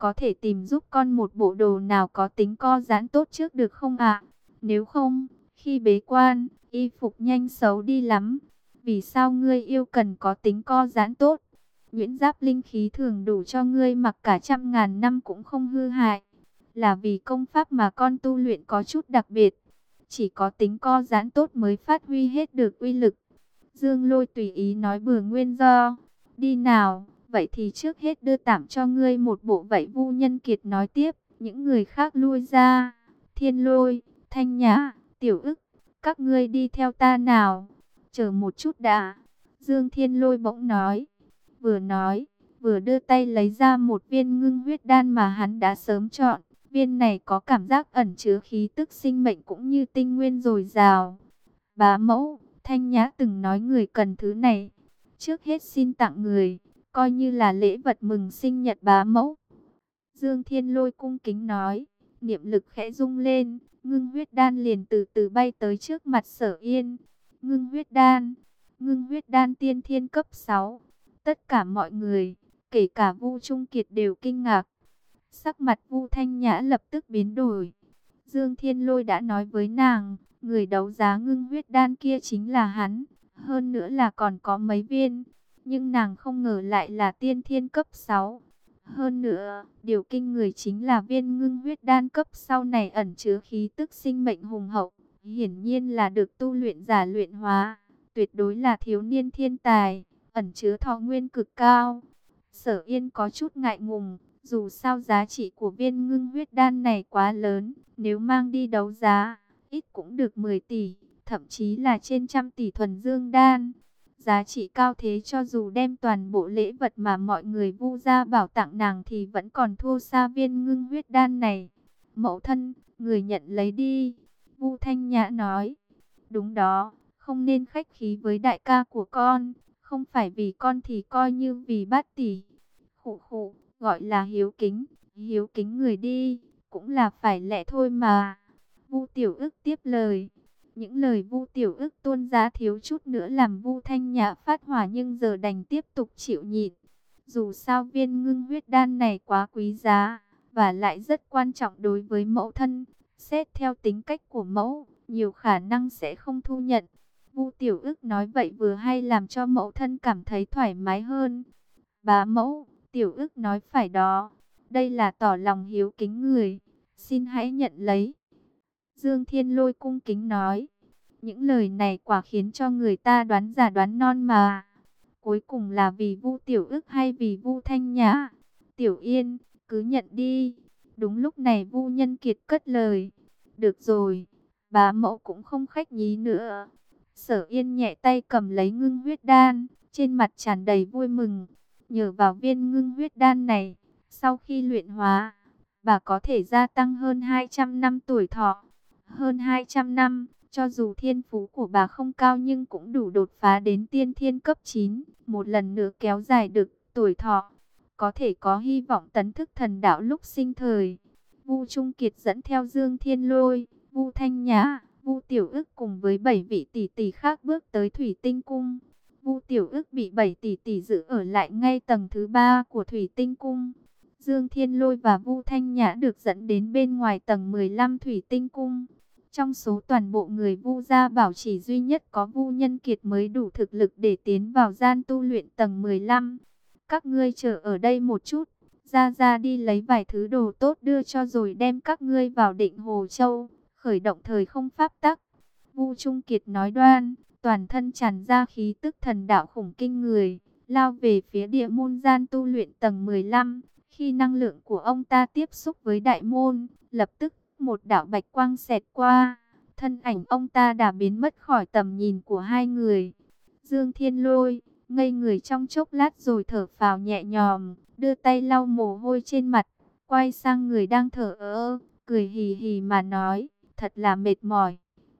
có thể tìm giúp con một bộ đồ nào có tính co giãn tốt trước được không ạ? Nếu không, khi bế quan, y phục nhanh xấu đi lắm. Vì sao ngươi yêu cần có tính co giãn tốt? Nguyễn giáp linh khí thường đủ cho ngươi mặc cả trăm ngàn năm cũng không hư hại. Là vì công pháp mà con tu luyện có chút đặc biệt. Chỉ có tính co giãn tốt mới phát huy hết được uy lực. Dương Lôi tùy ý nói bừa nguyên do. Đi nào, vậy thì trước hết đưa tạm cho ngươi một bộ vậy. Vu Nhân Kiệt nói tiếp. Những người khác lui ra. Thiên Lôi, Thanh Nhã, Tiểu Ức, các ngươi đi theo ta nào. Chờ một chút đã. Dương Thiên Lôi bỗng nói. Vừa nói, vừa đưa tay lấy ra một viên ngưng huyết đan mà hắn đã sớm chọn. Viên này có cảm giác ẩn chứa khí tức sinh mệnh cũng như tinh nguyên dồi dào. Bá mẫu, Thanh Nhã từng nói người cần thứ này. Trước hết xin tặng người, coi như là lễ vật mừng sinh nhật bá mẫu. Dương Thiên Lôi cung kính nói, niệm lực khẽ rung lên, ngưng huyết đan liền từ từ bay tới trước mặt Sở Yên. Ngưng huyết đan, ngưng huyết đan tiên thiên cấp sáu. Tất cả mọi người, kể cả Vu Trung Kiệt đều kinh ngạc. Sắc mặt Vu Thanh Nhã lập tức biến đổi. Dương Thiên Lôi đã nói với nàng, người đấu giá ngưng huyết đan kia chính là hắn, hơn nữa là còn có mấy viên, nhưng nàng không ngờ lại là tiên thiên cấp sáu. Hơn nữa, điều kinh người chính là viên ngưng huyết đan cấp sau này ẩn chứa khí tức sinh mệnh hùng hậu, hiển nhiên là được tu luyện giả luyện hóa, tuyệt đối là thiếu niên thiên tài, ẩn chứa thọ nguyên cực cao. Sở Yên có chút ngại ngùng, dù sao giá trị của viên ngưng huyết đan này quá lớn, nếu mang đi đấu giá, ít cũng được mười tỷ, thậm chí là trên trăm tỷ thuần dương đan. Giá trị cao thế cho dù đem toàn bộ lễ vật mà mọi người Vu gia bảo tặng nàng thì vẫn còn thua xa viên ngưng huyết đan này. Mẫu thân, người nhận lấy đi. Vu Thanh Nhã nói. Đúng đó, không nên khách khí với đại ca của con. Không phải vì con thì coi như vì bát tỷ. Khụ khụ, gọi là hiếu kính. Hiếu kính người đi, cũng là phải lẽ thôi mà. Vu Tiểu Ức tiếp lời. Những lời Vu Tiểu Ức tuôn ra thiếu chút nữa làm Vu Thanh Nhã phát hỏa, nhưng giờ đành tiếp tục chịu nhịn. Dù sao viên ngưng huyết đan này quá quý giá, và lại rất quan trọng đối với mẫu thân. Xét theo tính cách của mẫu, nhiều khả năng sẽ không thu nhận. Vu Tiểu Ức nói vậy vừa hay làm cho mẫu thân cảm thấy thoải mái hơn. Bá mẫu, Tiểu Ức nói phải đó. Đây là tỏ lòng hiếu kính người. Xin hãy nhận lấy. Dương Thiên Lôi cung kính nói. Những lời này quả khiến cho người ta đoán giả đoán non mà. Cuối cùng là vì Vu Tiểu Ức hay vì Vu Thanh Nhã? Tiểu Yên, cứ nhận đi. Đúng lúc này Vu Nhân Kiệt cất lời. Được rồi, bá mẫu cũng không khách nhí nữa. Sở Yên nhẹ tay cầm lấy ngưng huyết đan, trên mặt tràn đầy vui mừng. Nhờ vào viên ngưng huyết đan này, sau khi luyện hóa, bà có thể gia tăng hơn hai trăm năm tuổi thọ. Hơn hai trăm năm, cho dù thiên phú của bà không cao nhưng cũng đủ đột phá đến tiên thiên cấp chín, một lần nữa kéo dài được tuổi thọ. Có thể có hy vọng tấn thức thần đạo lúc sinh thời. Vu Trung Kiệt dẫn theo Dương Thiên Lôi, Vu Thanh Nhã, Vu Tiểu Ức cùng với bảy vị tỷ tỷ khác bước tới Thủy Tinh Cung. Vu Tiểu Ức bị bảy tỷ tỷ giữ ở lại ngay tầng thứ ba của Thủy Tinh Cung. Dương Thiên Lôi và Vu Thanh Nhã được dẫn đến bên ngoài tầng mười lăm Thủy Tinh Cung. Trong số toàn bộ người Vu gia bảo chỉ duy nhất có Vu Nhân Kiệt mới đủ thực lực để tiến vào gian tu luyện tầng mười lăm. Các ngươi chờ ở đây một chút, ra ra đi lấy vài thứ đồ tốt đưa cho rồi đem các ngươi vào Định Hồ Châu, khởi động thời không pháp tắc. Vu Trung Kiệt nói đoan, toàn thân tràn ra khí tức thần đạo khủng kinh người, lao về phía địa môn gian tu luyện tầng mười lăm. Khi năng lượng của ông ta tiếp xúc với đại môn, lập tức một đạo bạch quang xẹt qua, thân ảnh ông ta đã biến mất khỏi tầm nhìn của hai người. Dương Thiên Lôi ngây người trong chốc lát rồi thở phào nhẹ nhõm, đưa tay lau mồ hôi trên mặt, quay sang người đang thở ơ, cười hì hì mà nói, thật là mệt mỏi.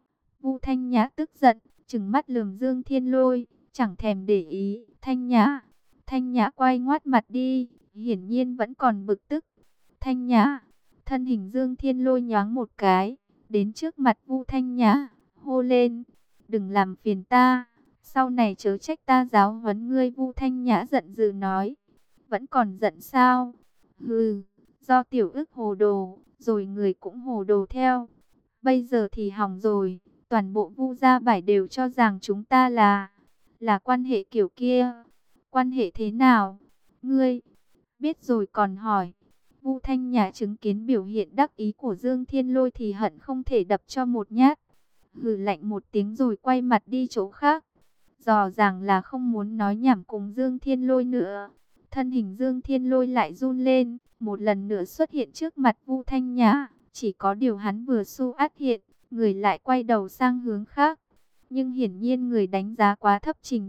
Vu Thanh Nhã tức giận, trừng mắt lườm Dương Thiên Lôi, chẳng thèm để ý. Thanh Nhã, Thanh Nhã quay ngoắt mặt đi, hiển nhiên vẫn còn bực tức. Thanh Nhã, thân hình Dương Thiên Lôi nhoáng một cái, đến trước mặt Vu Thanh Nhã, hô lên, đừng làm phiền ta, sau này chớ trách ta giáo huấn ngươi. Vu Thanh Nhã giận dữ nói, vẫn còn giận sao? Hừ, Do tiểu ức hồ đồ, rồi người cũng hồ đồ theo. Bây giờ thì hỏng rồi, toàn bộ Vu Gia Bảy đều cho rằng chúng ta là là quan hệ kiểu kia. Quan hệ thế nào? Ngươi biết rồi còn hỏi. Vu Thanh Nhã chứng kiến biểu hiện đắc ý của Dương Thiên Lôi thì hận không thể đập cho một nhát. Hừ lạnh một tiếng rồi quay mặt đi chỗ khác. Rõ ràng là không muốn nói nhảm cùng Dương Thiên Lôi nữa. Thân hình Dương Thiên Lôi lại run lên, một lần nữa xuất hiện trước mặt Vu Thanh Nhã. Chỉ có điều hắn vừa su át hiện, người lại quay đầu sang hướng khác. Nhưng hiển nhiên người đánh giá quá thấp trình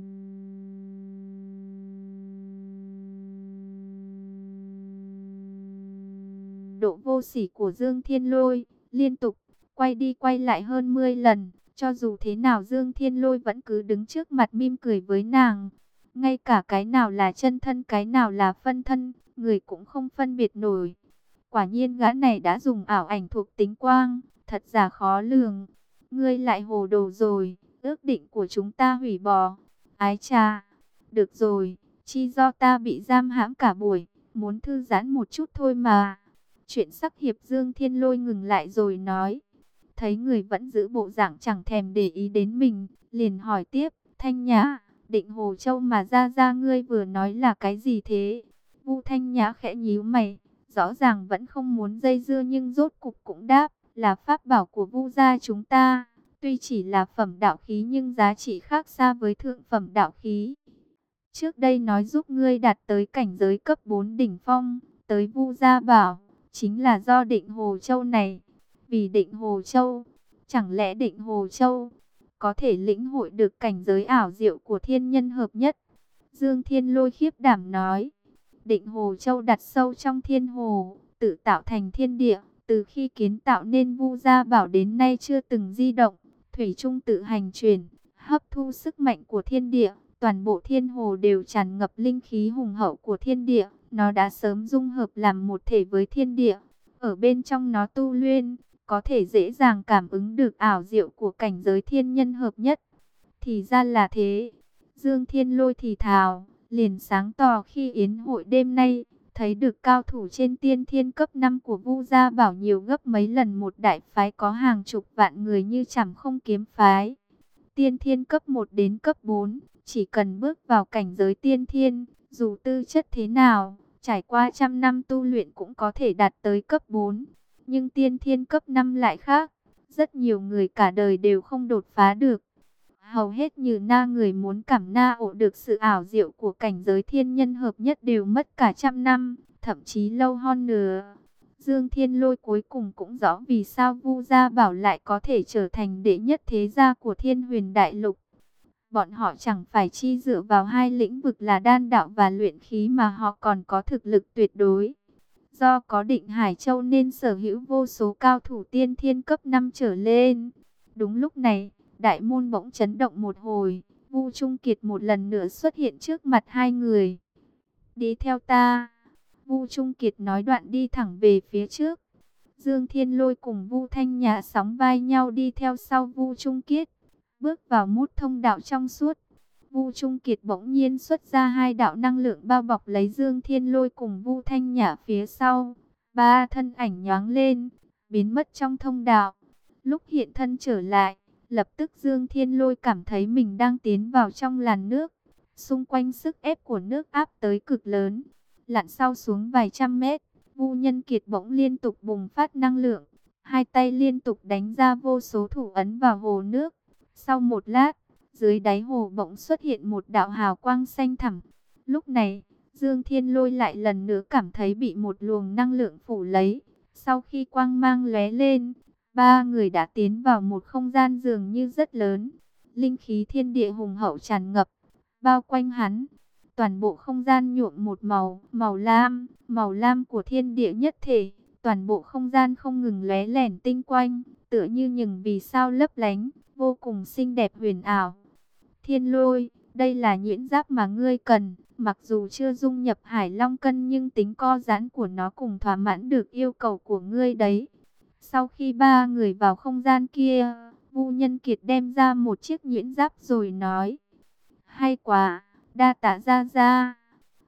độ vô sỉ của Dương Thiên Lôi, liên tục quay đi quay lại hơn mười lần. Cho dù thế nào Dương Thiên Lôi vẫn cứ đứng trước mặt mỉm cười với nàng. Ngay cả cái nào là chân thân, cái nào là phân thân, người cũng không phân biệt nổi. Quả nhiên gã này đã dùng ảo ảnh thuộc tính quang, thật giả khó lường. Ngươi lại hồ đồ rồi, ước định của chúng ta hủy bỏ. Ái chà, được rồi, chi do ta bị giam hãm cả buổi, muốn thư giãn một chút thôi mà. Chuyện sắc hiệp Dương Thiên Lôi ngừng lại rồi nói. Thấy người vẫn giữ bộ dạng chẳng thèm để ý đến mình, liền hỏi tiếp, Thanh Nhã, Định Hồ Châu mà ra ra ngươi vừa nói là cái gì thế? Vu Thanh Nhã khẽ nhíu mày, rõ ràng vẫn không muốn dây dưa nhưng rốt cục cũng đáp, là pháp bảo của Vu gia chúng ta. Tuy chỉ là phẩm đạo khí nhưng giá trị khác xa với thượng phẩm đạo khí. Trước đây nói giúp ngươi đạt tới cảnh giới cấp bốn đỉnh phong, tới Vu gia bảo, chính là do Định Hồ Châu này. Vì Định Hồ Châu, chẳng lẽ Định Hồ Châu có thể lĩnh hội được cảnh giới ảo diệu của thiên nhân hợp nhất? Dương Thiên Lôi khiếp đảm nói. Định Hồ Châu đặt sâu trong thiên hồ, tự tạo thành thiên địa, từ khi kiến tạo nên Vu Gia Bảo đến nay chưa từng di động, thủy chung tự hành chuyển, hấp thu sức mạnh của thiên địa, toàn bộ thiên hồ đều tràn ngập linh khí hùng hậu của thiên địa, nó đã sớm dung hợp làm một thể với thiên địa, ở bên trong nó tu luyện, có thể dễ dàng cảm ứng được ảo diệu của cảnh giới thiên nhân hợp nhất. Thì ra là thế. Dương Thiên Lôi thì thào, liền sáng tỏ khi yến hội đêm nay, thấy được cao thủ trên tiên thiên cấp năm của Vu Gia Bảo nhiều gấp mấy lần một đại phái có hàng chục vạn người như Trảm Không Kiếm phái. Tiên thiên cấp một đến cấp bốn, chỉ cần bước vào cảnh giới tiên thiên, dù tư chất thế nào, trải qua trăm năm tu luyện cũng có thể đạt tới cấp bốn. Nhưng tiên thiên cấp năm lại khác, rất nhiều người cả đời đều không đột phá được. Hầu hết như na người muốn cảm na ộ được sự ảo diệu của cảnh giới thiên nhân hợp nhất đều mất cả trăm năm, thậm chí lâu hơn nữa. Dương Thiên Lôi cuối cùng cũng rõ vì sao Vu Gia Bảo lại có thể trở thành đệ nhất thế gia của Thiên Huyền Đại Lục. Bọn họ chẳng phải chi dựa vào hai lĩnh vực là đan đạo và luyện khí mà họ còn có thực lực tuyệt đối. Do có Định Hải Châu nên sở hữu vô số cao thủ tiên thiên cấp năm trở lên. Đúng lúc này, đại môn bỗng chấn động một hồi, Vu Trung Kiệt một lần nữa xuất hiện trước mặt hai người. Đi theo ta. Vu Trung Kiệt nói đoạn đi thẳng về phía trước. Dương Thiên Lôi cùng Vu Thanh Nhã sóng vai nhau đi theo sau Vu Trung Kiệt, bước vào mút thông đạo trong suốt. Vu Trung Kiệt bỗng nhiên xuất ra hai đạo năng lượng bao bọc lấy Dương Thiên Lôi cùng Vu Thanh Nhã phía sau. Ba thân ảnh nhoáng lên, biến mất trong thông đạo. Lúc hiện thân trở lại, lập tức Dương Thiên Lôi cảm thấy mình đang tiến vào trong làn nước. Xung quanh sức ép của nước áp tới cực lớn. Lặn sau xuống vài trăm mét, Vu Nhân Kiệt bỗng liên tục bùng phát năng lượng. Hai tay liên tục đánh ra vô số thủ ấn vào hồ nước. Sau một lát, dưới đáy hồ bỗng xuất hiện một đạo hào quang xanh thẳm. Lúc này, Dương Thiên Lôi lại lần nữa cảm thấy bị một luồng năng lượng phủ lấy. Sau khi quang mang lóe lên, ba người đã tiến vào một không gian dường như rất lớn. Linh khí thiên địa hùng hậu tràn ngập, bao quanh hắn. Toàn bộ không gian nhuộm một màu, màu lam, màu lam của thiên địa nhất thể. Toàn bộ không gian không ngừng lóe lẻn tinh quanh, tựa như những vì sao lấp lánh, vô cùng xinh đẹp huyền ảo. Thiên Lôi, đây là nhuyễn giáp mà ngươi cần. Mặc dù chưa dung nhập Hải Long Cân nhưng tính co giãn của nó cùng thỏa mãn được yêu cầu của ngươi đấy. Sau khi ba người vào không gian kia, Vu Nhân Kiệt đem ra một chiếc nhuyễn giáp rồi nói. Hay quá, đa tạ ra ra.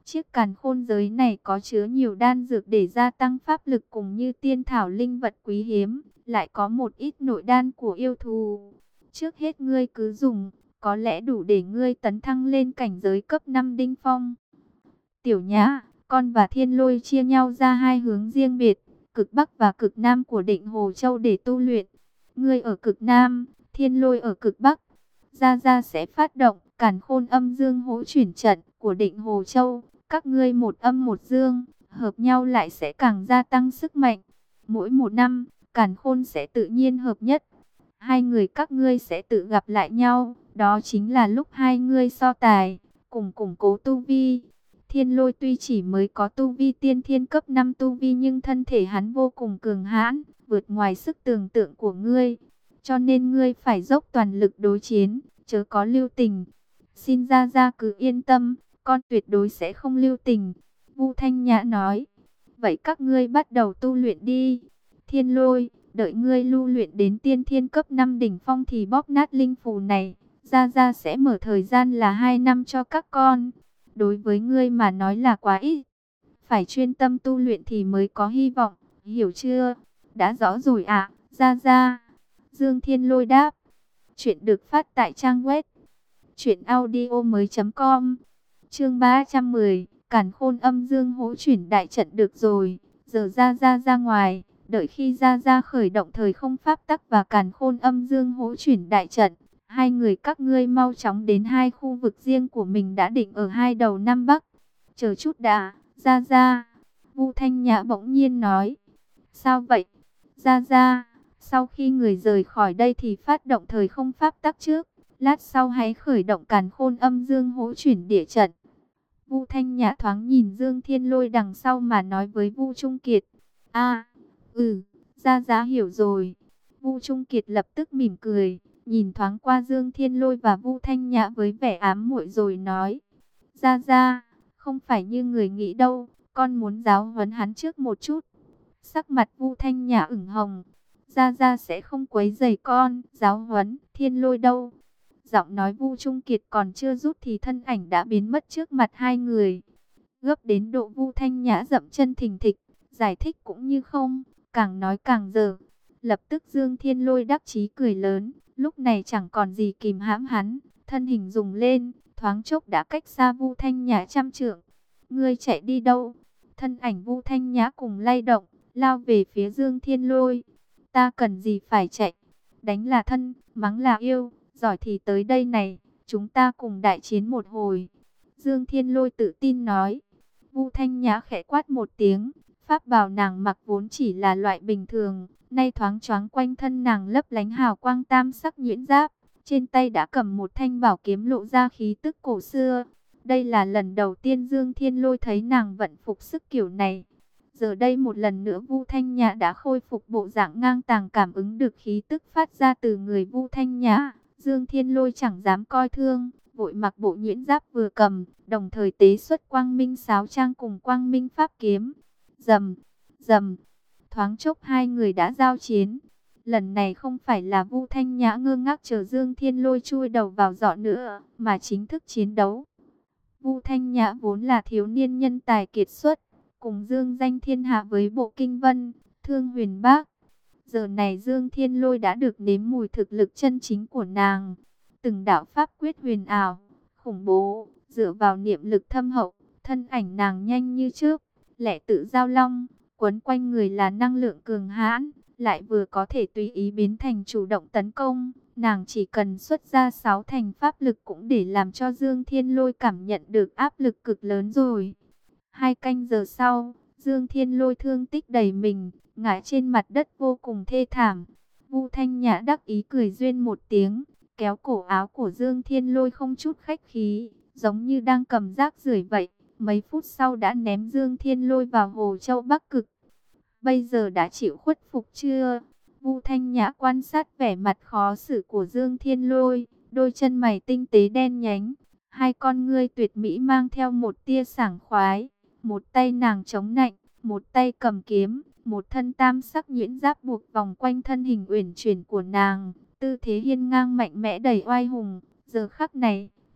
Chiếc càn khôn giới này có chứa nhiều đan dược để gia tăng pháp lực cùng như tiên thảo linh vật quý hiếm, lại có một ít nội đan của yêu thù. Trước hết ngươi cứ dùng, có lẽ đủ để ngươi tấn thăng lên cảnh giới cấp năm đỉnh phong. Tiểu Nhã, con và Thiên Lôi chia nhau ra hai hướng riêng biệt, cực Bắc và cực Nam của Định Hồ Châu để tu luyện. Ngươi ở cực Nam, Thiên Lôi ở cực Bắc. Gia Gia sẽ phát động Càn Khôn Âm Dương Hỗ Chuyển Trận của Định Hồ Châu. Các ngươi một âm một dương, hợp nhau lại sẽ càng gia tăng sức mạnh. Mỗi một năm, Càn Khôn sẽ tự nhiên hợp nhất. Hai người các ngươi sẽ tự gặp lại nhau, đó chính là lúc hai ngươi so tài, cùng củng cố tu vi. Thiên Lôi tuy chỉ mới có tu vi tiên thiên cấp năm tu vi nhưng thân thể hắn vô cùng cường hãn, vượt ngoài sức tưởng tượng của ngươi. Cho nên ngươi phải dốc toàn lực đối chiến, chớ có lưu tình. Xin Gia Gia cứ yên tâm, con tuyệt đối sẽ không lưu tình. Vu Thanh Nhã nói, vậy các ngươi bắt đầu tu luyện đi. Thiên Lôi, đợi ngươi lưu luyện đến tiên thiên cấp năm đỉnh phong thì bóp nát linh phù này. Gia Gia sẽ mở thời gian là hai năm cho các con. Đối với ngươi mà nói là quá ít. Phải chuyên tâm tu luyện thì mới có hy vọng, hiểu chưa? Đã rõ rồi ạ, à, Gia Gia. Dương Thiên Lôi đáp. Chuyện được phát tại trang web truyện audio mới chấm com. Chương ba trăm mười, Càn Khôn Âm Dương Hỗ Chuyển đại trận được rồi. Giờ Gia Gia ra ngoài, đợi khi Gia Gia khởi động thời không pháp tắc và Càn Khôn Âm Dương Hỗ Chuyển đại trận, hai người các ngươi mau chóng đến hai khu vực riêng của mình đã định ở hai đầu Nam Bắc. Chờ chút đã, Gia Gia. Vu Thanh Nhã bỗng nhiên nói. Sao vậy? Gia Gia, sau khi người rời khỏi đây thì phát động thời không pháp tắc trước. Lát sau hãy khởi động Càn Khôn Âm Dương Hỗ Chuyển địa trận. Vu Thanh Nhã thoáng nhìn Dương Thiên Lôi đằng sau mà nói với Vu Trung Kiệt. A, ừ, Gia Gia hiểu rồi. Vu Trung Kiệt lập tức mỉm cười, nhìn thoáng qua Dương Thiên Lôi và Vu Thanh Nhã với vẻ ám muội rồi nói. Gia Gia, không phải như người nghĩ đâu, con muốn giáo huấn hắn trước một chút. Sắc mặt Vu Thanh Nhã ửng hồng. Gia Gia sẽ không quấy rầy con, giáo huấn Thiên Lôi đâu. Giọng nói Vu Trung Kiệt còn chưa rút thì thân ảnh đã biến mất trước mặt hai người. Gấp đến độ Vu Thanh Nhã dậm chân thình thịch, giải thích cũng như không, càng nói càng dở. Lập tức Dương Thiên Lôi đắc chí cười lớn, lúc này chẳng còn gì kìm hãm hắn, thân hình dùng lên, thoáng chốc đã cách xa Vu Thanh Nhã trăm trượng. Ngươi chạy đi đâu? Thân ảnh Vu Thanh Nhã cùng lay động, lao về phía Dương Thiên Lôi. Ta cần gì phải chạy? Đánh là thân, mắng là yêu. Giỏi thì tới đây này, chúng ta cùng đại chiến một hồi. Dương Thiên Lôi tự tin nói. Vu Thanh Nhã khẽ quát một tiếng. Pháp bào nàng mặc vốn chỉ là loại bình thường, nay thoáng choáng quanh thân nàng lấp lánh hào quang tam sắc nhuyễn giáp. Trên tay đã cầm một thanh bảo kiếm lộ ra khí tức cổ xưa. Đây là lần đầu tiên Dương Thiên Lôi thấy nàng vận phục sức kiểu này. Giờ đây một lần nữa Vu Thanh Nhã đã khôi phục bộ dạng ngang tàng, cảm ứng được khí tức phát ra từ người Vu Thanh Nhã. Dương Thiên Lôi chẳng dám coi thương, vội mặc bộ nhuyễn giáp vừa cầm, đồng thời tế xuất quang minh sáo trang cùng quang minh pháp kiếm. Rầm, rầm, thoáng chốc hai người đã giao chiến. Lần này không phải là Vu Thanh Nhã ngơ ngác chờ Dương Thiên Lôi chui đầu vào giỏ nữa, mà chính thức chiến đấu. Vu Thanh Nhã vốn là thiếu niên nhân tài kiệt xuất, cùng dương danh thiên hạ với bộ kinh vân, thương huyền bác. Giờ này Dương Thiên Lôi đã được nếm mùi thực lực chân chính của nàng. Từng đạo pháp quyết huyền ảo, khủng bố, dựa vào niệm lực thâm hậu, thân ảnh nàng nhanh như chớp, lẻ tự giao long, quấn quanh người là năng lượng cường hãn, lại vừa có thể tùy ý biến thành chủ động tấn công. Nàng chỉ cần xuất ra sáu thành pháp lực cũng để làm cho Dương Thiên Lôi cảm nhận được áp lực cực lớn rồi. Hai canh giờ sau, Dương Thiên Lôi thương tích đầy mình, ngã trên mặt đất vô cùng thê thảm. Vu Thanh Nhã đắc ý cười duyên một tiếng, kéo cổ áo của Dương Thiên Lôi không chút khách khí, giống như đang cầm rác rưởi vậy. Mấy phút sau đã ném Dương Thiên Lôi vào hồ Châu Bắc Cực. Bây giờ đã chịu khuất phục chưa? Vu Thanh Nhã quan sát vẻ mặt khó xử của Dương Thiên Lôi, đôi chân mày tinh tế đen nhánh, hai con ngươi tuyệt mỹ mang theo một tia sảng khoái. Một tay nàng chống nạnh, một tay cầm kiếm, một thân tam sắc nhuyễn giáp buộc vòng quanh thân hình uyển chuyển của nàng, tư thế hiên ngang mạnh mẽ đầy oai hùng. Giờ khắc này,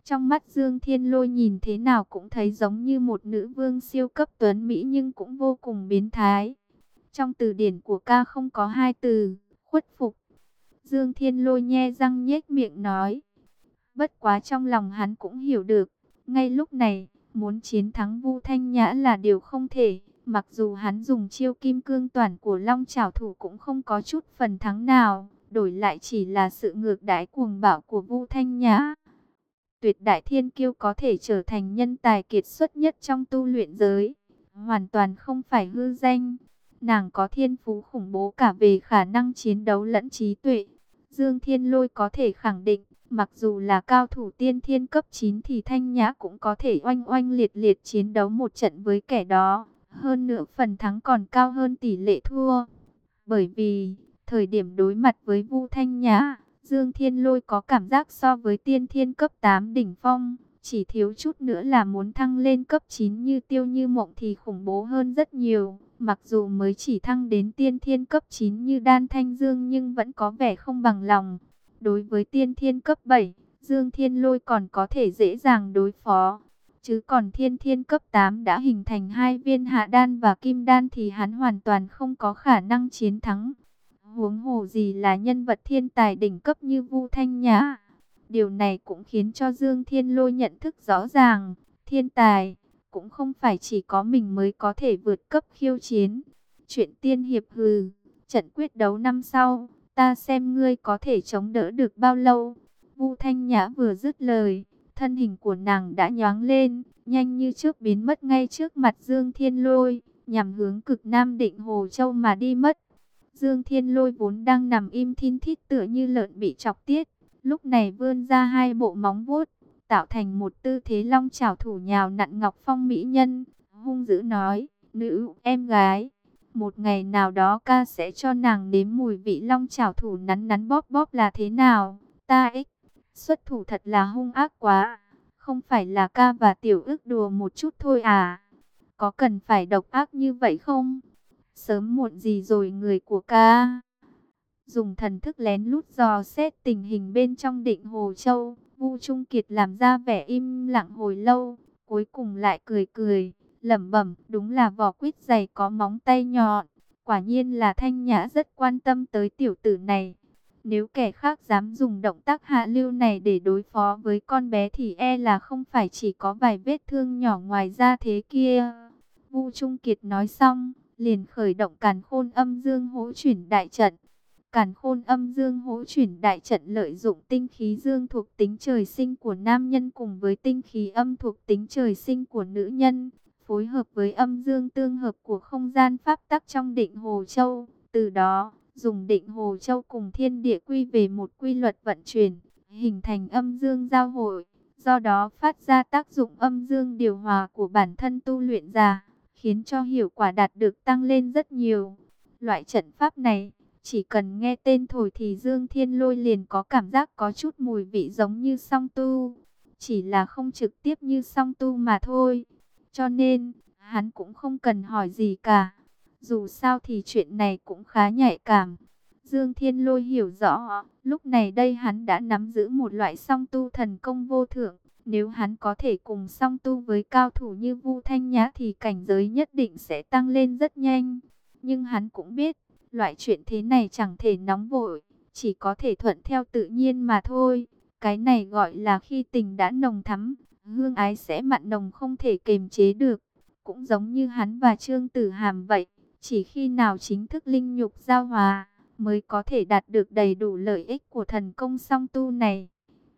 Trong mắt Dương Thiên Lôi nhìn thế nào cũng thấy giống như một nữ vương siêu cấp tuấn mỹ nhưng cũng vô cùng biến thái. Trong từ điển của ca không có hai từ, khuất phục. Dương Thiên Lôi nhe răng nhếch miệng nói. Bất quá trong lòng hắn cũng hiểu được, ngay lúc này, muốn chiến thắng Vu Thanh Nhã là điều không thể. Mặc dù hắn dùng chiêu kim cương toàn của Long Chảo Thủ cũng không có chút phần thắng nào, đổi lại chỉ là sự ngược đãi cuồng bạo của Vu Thanh Nhã. Tuyệt đại thiên kiêu có thể trở thành nhân tài kiệt xuất nhất trong tu luyện giới, hoàn toàn không phải hư danh. Nàng có thiên phú khủng bố cả về khả năng chiến đấu lẫn trí tuệ. Dương Thiên Lôi có thể khẳng định, mặc dù là cao thủ tiên thiên cấp chín thì Thanh Nhã cũng có thể oanh oanh liệt liệt chiến đấu một trận với kẻ đó. Hơn nữa phần thắng còn cao hơn tỷ lệ thua. Bởi vì, thời điểm đối mặt với Vu Thanh Nhã, Dương Thiên Lôi có cảm giác so với tiên thiên cấp tám đỉnh phong, chỉ thiếu chút nữa là muốn thăng lên cấp chín như Tiêu Như Mộng thì khủng bố hơn rất nhiều. Mặc dù mới chỉ thăng đến tiên thiên cấp chín như Đan Thanh Dương nhưng vẫn có vẻ không bằng lòng. Đối với tiên thiên cấp bảy, Dương Thiên Lôi còn có thể dễ dàng đối phó. Chứ còn thiên thiên cấp tám đã hình thành hai viên hạ đan và kim đan thì hắn hoàn toàn không có khả năng chiến thắng. Huống hồ gì là nhân vật thiên tài đỉnh cấp như Vu Thanh Nhã. Điều này cũng khiến cho Dương Thiên Lôi nhận thức rõ ràng, thiên tài cũng không phải chỉ có mình mới có thể vượt cấp khiêu chiến. Chuyện tiên hiệp hừ, trận quyết đấu năm sau, ta xem ngươi có thể chống đỡ được bao lâu. Vu Thanh Nhã vừa dứt lời, thân hình của nàng đã nhoáng lên, nhanh như trước biến mất ngay trước mặt Dương Thiên Lôi, nhằm hướng cực Nam Định Hồ Châu mà đi mất. Dương Thiên Lôi vốn đang nằm im thin thít tựa như lợn bị chọc tiết, lúc này vươn ra hai bộ móng vuốt, tạo thành một tư thế long chảo thủ nhào nặn Ngọc Phong mỹ nhân, hung dữ nói: "Nữ em gái, một ngày nào đó ca sẽ cho nàng nếm mùi vị long chảo thủ nắn nắn bóp bóp là thế nào." Ta ích, xuất thủ thật là hung ác quá, không phải là ca và tiểu ức đùa một chút thôi à? Có cần phải độc ác như vậy không? Sớm muộn gì rồi người của ca dùng thần thức lén lút dò xét tình hình bên trong Định Hồ Châu. Vu Trung Kiệt làm ra vẻ im lặng hồi lâu, cuối cùng lại cười cười, lẩm bẩm: đúng là vỏ quýt dày có móng tay nhọn. Quả nhiên là Thanh Nhã rất quan tâm tới tiểu tử này. Nếu kẻ khác dám dùng động tác hạ lưu này để đối phó với con bé thì e là không phải chỉ có vài vết thương nhỏ ngoài da thế kia. Vu Trung Kiệt nói xong, liền khởi động Càn Khôn Âm Dương Hỗ Chuyển Đại Trận. Càn Khôn Âm Dương Hỗ Chuyển Đại Trận lợi dụng tinh khí dương thuộc tính trời sinh của nam nhân cùng với tinh khí âm thuộc tính trời sinh của nữ nhân, phối hợp với âm dương tương hợp của không gian pháp tắc trong Định Hồ Châu. Từ đó, dùng Định Hồ Châu cùng thiên địa quy về một quy luật vận chuyển, hình thành âm dương giao hội, do đó phát ra tác dụng âm dương điều hòa của bản thân tu luyện giả, khiến cho hiệu quả đạt được tăng lên rất nhiều. Loại trận pháp này, chỉ cần nghe tên thổi thì Dương Thiên Lôi liền có cảm giác có chút mùi vị giống như song tu, chỉ là không trực tiếp như song tu mà thôi. Cho nên, hắn cũng không cần hỏi gì cả. Dù sao thì chuyện này cũng khá nhạy cảm. Dương Thiên Lôi hiểu rõ, lúc này đây hắn đã nắm giữ một loại song tu thần công vô thượng. Nếu hắn có thể cùng song tu với cao thủ như Vu Thanh Nhã thì cảnh giới nhất định sẽ tăng lên rất nhanh. Nhưng hắn cũng biết, loại chuyện thế này chẳng thể nóng vội, chỉ có thể thuận theo tự nhiên mà thôi. Cái này gọi là khi tình đã nồng thắm, hương ái sẽ mặn nồng không thể kềm chế được. Cũng giống như hắn và Trương Tử Hàm vậy, chỉ khi nào chính thức linh nhục giao hòa, mới có thể đạt được đầy đủ lợi ích của thần công song tu này.